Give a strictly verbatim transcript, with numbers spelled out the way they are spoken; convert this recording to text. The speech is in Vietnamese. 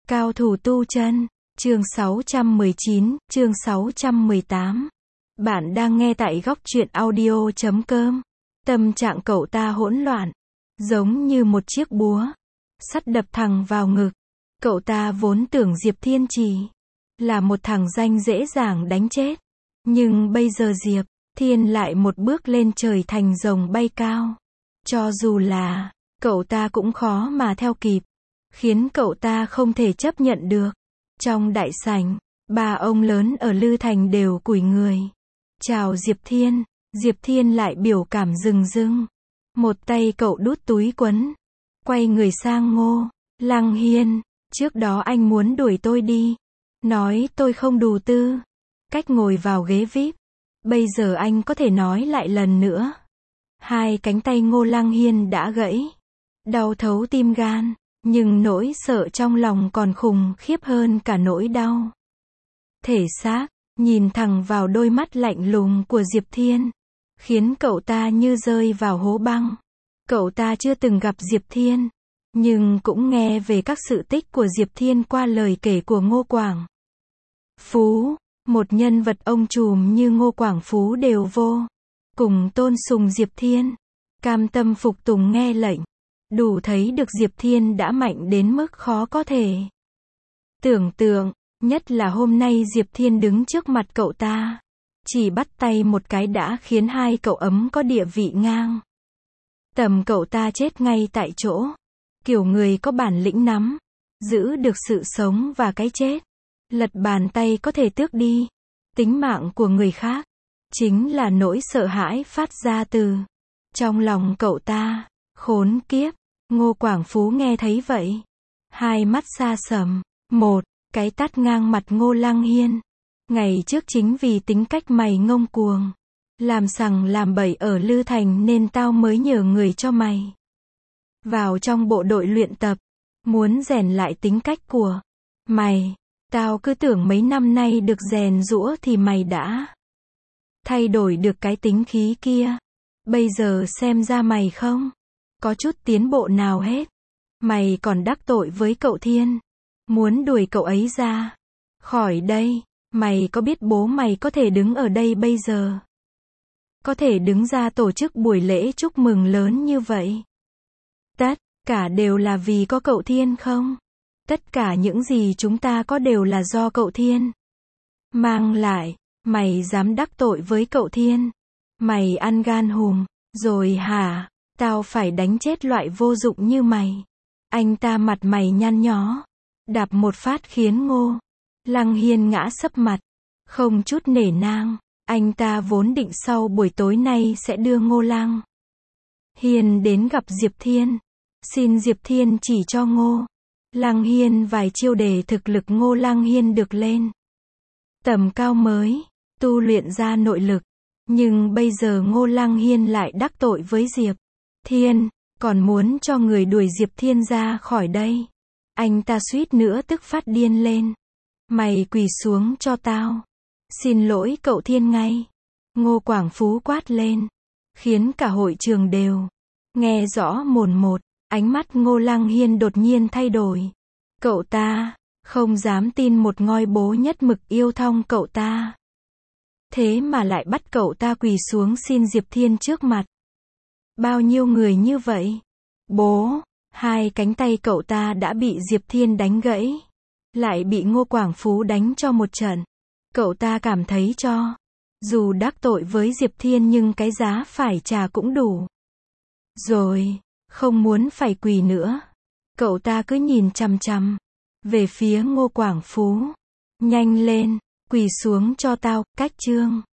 Cao thủ tu chân, chương sáu trăm mười chín, chương sáu trăm mười tám. Bạn đang nghe tại góc truyện audio chấm com. Tâm trạng cậu ta hỗn loạn, giống như một chiếc búa sắt đập thẳng vào ngực. Cậu ta vốn tưởng Diệp Thiên chỉ là một thằng danh dễ dàng đánh chết, nhưng bây giờ Diệp Thiên lại một bước lên trời thành rồng bay cao. Cho dù là cậu ta cũng khó mà theo kịp, khiến cậu ta không thể chấp nhận được. Trong đại sảnh, ba ông lớn ở Lư Thành đều cúi người chào Diệp Thiên. Diệp Thiên lại biểu cảm rừng rưng. Một tay cậu đút túi quấn, quay người sang Ngô Lăng Hiên. Trước đó anh muốn đuổi tôi đi, nói tôi không đủ tư cách ngồi vào ghế vi ai pi. Bây giờ anh có thể nói lại lần nữa. Hai cánh tay Ngô Lăng Hiên đã gãy, đau thấu tim gan, nhưng nỗi sợ trong lòng còn khủng khiếp hơn cả nỗi đau thể xác. Nhìn thẳng vào đôi mắt lạnh lùng của Diệp Thiên, khiến cậu ta như rơi vào hố băng. Cậu ta chưa từng gặp Diệp Thiên, nhưng cũng nghe về các sự tích của Diệp Thiên qua lời kể của Ngô Quảng Phú. Một nhân vật ông trùm như Ngô Quảng Phú đều vô cùng tôn sùng Diệp Thiên, cam tâm phục tùng nghe lệnh, đủ thấy được Diệp Thiên đã mạnh đến mức khó có thể tưởng tượng. Nhất là hôm nay Diệp Thiên đứng trước mặt cậu ta, chỉ bắt tay một cái đã khiến hai cậu ấm có địa vị ngang tầm cậu ta chết ngay tại chỗ. Kiểu người có bản lĩnh nắm giữ được sự sống và cái chết, lật bàn tay có thể tước đi tính mạng của người khác, chính là nỗi sợ hãi phát ra từ trong lòng cậu ta. Khốn kiếp! Ngô Quảng Phú nghe thấy vậy, hai mắt xa sầm. Một cái tát ngang mặt Ngô Lăng Hiên. Ngày trước chính vì tính cách mày ngông cuồng, làm sằng làm bậy ở Lư Thành nên tao mới nhờ người cho mày vào trong bộ đội luyện tập, muốn rèn lại tính cách của mày. Tao cứ tưởng mấy năm nay được rèn giũa thì mày đã thay đổi được cái tính khí kia. Bây giờ xem ra mày không có chút tiến bộ nào hết. Mày còn đắc tội với cậu Thiên, muốn đuổi cậu ấy ra khỏi đây. Mày có biết bố mày có thể đứng ở đây bây giờ, có thể đứng ra tổ chức buổi lễ chúc mừng lớn như vậy, tất cả đều là vì có cậu Thiên không? Tất cả những gì chúng ta có đều là do cậu Thiên mang lại. Mày dám đắc tội với cậu Thiên, mày ăn gan hùm rồi hả? Tao phải đánh chết loại vô dụng như mày. Anh ta mặt mày nhăn nhó, đạp một phát khiến Ngô Lăng Hiên ngã sấp mặt, không chút nể nang. Anh ta vốn định sau buổi tối nay sẽ đưa Ngô Lăng Hiên đến gặp Diệp Thiên, xin Diệp Thiên chỉ cho Ngô Lăng Hiên vài chiêu để thực lực Ngô Lăng Hiên được lên tầm cao mới, tu luyện ra nội lực. Nhưng bây giờ Ngô Lăng Hiên lại đắc tội với Diệp Thiên, còn muốn cho người đuổi Diệp Thiên ra khỏi đây. Anh ta suýt nữa tức phát điên lên. Mày quỳ xuống cho tao, xin lỗi cậu Thiên ngay. Ngô Quảng Phú quát lên, khiến cả hội trường đều nghe rõ mồn một. Ánh mắt Ngô Lăng Hiên đột nhiên thay đổi. Cậu ta không dám tin một ngôi bố nhất mực yêu thương cậu ta, thế mà lại bắt cậu ta quỳ xuống xin Diệp Thiên trước mặt bao nhiêu người như vậy. Bố! Hai cánh tay cậu ta đã bị Diệp Thiên đánh gãy, lại bị Ngô Quảng Phú đánh cho một trận. Cậu ta cảm thấy cho dù đắc tội với Diệp Thiên nhưng cái giá phải trả cũng đủ rồi, không muốn phải quỳ nữa. Cậu ta cứ nhìn chằm chằm về phía Ngô Quảng Phú. Nhanh lên, quỳ xuống cho tao, cách chương.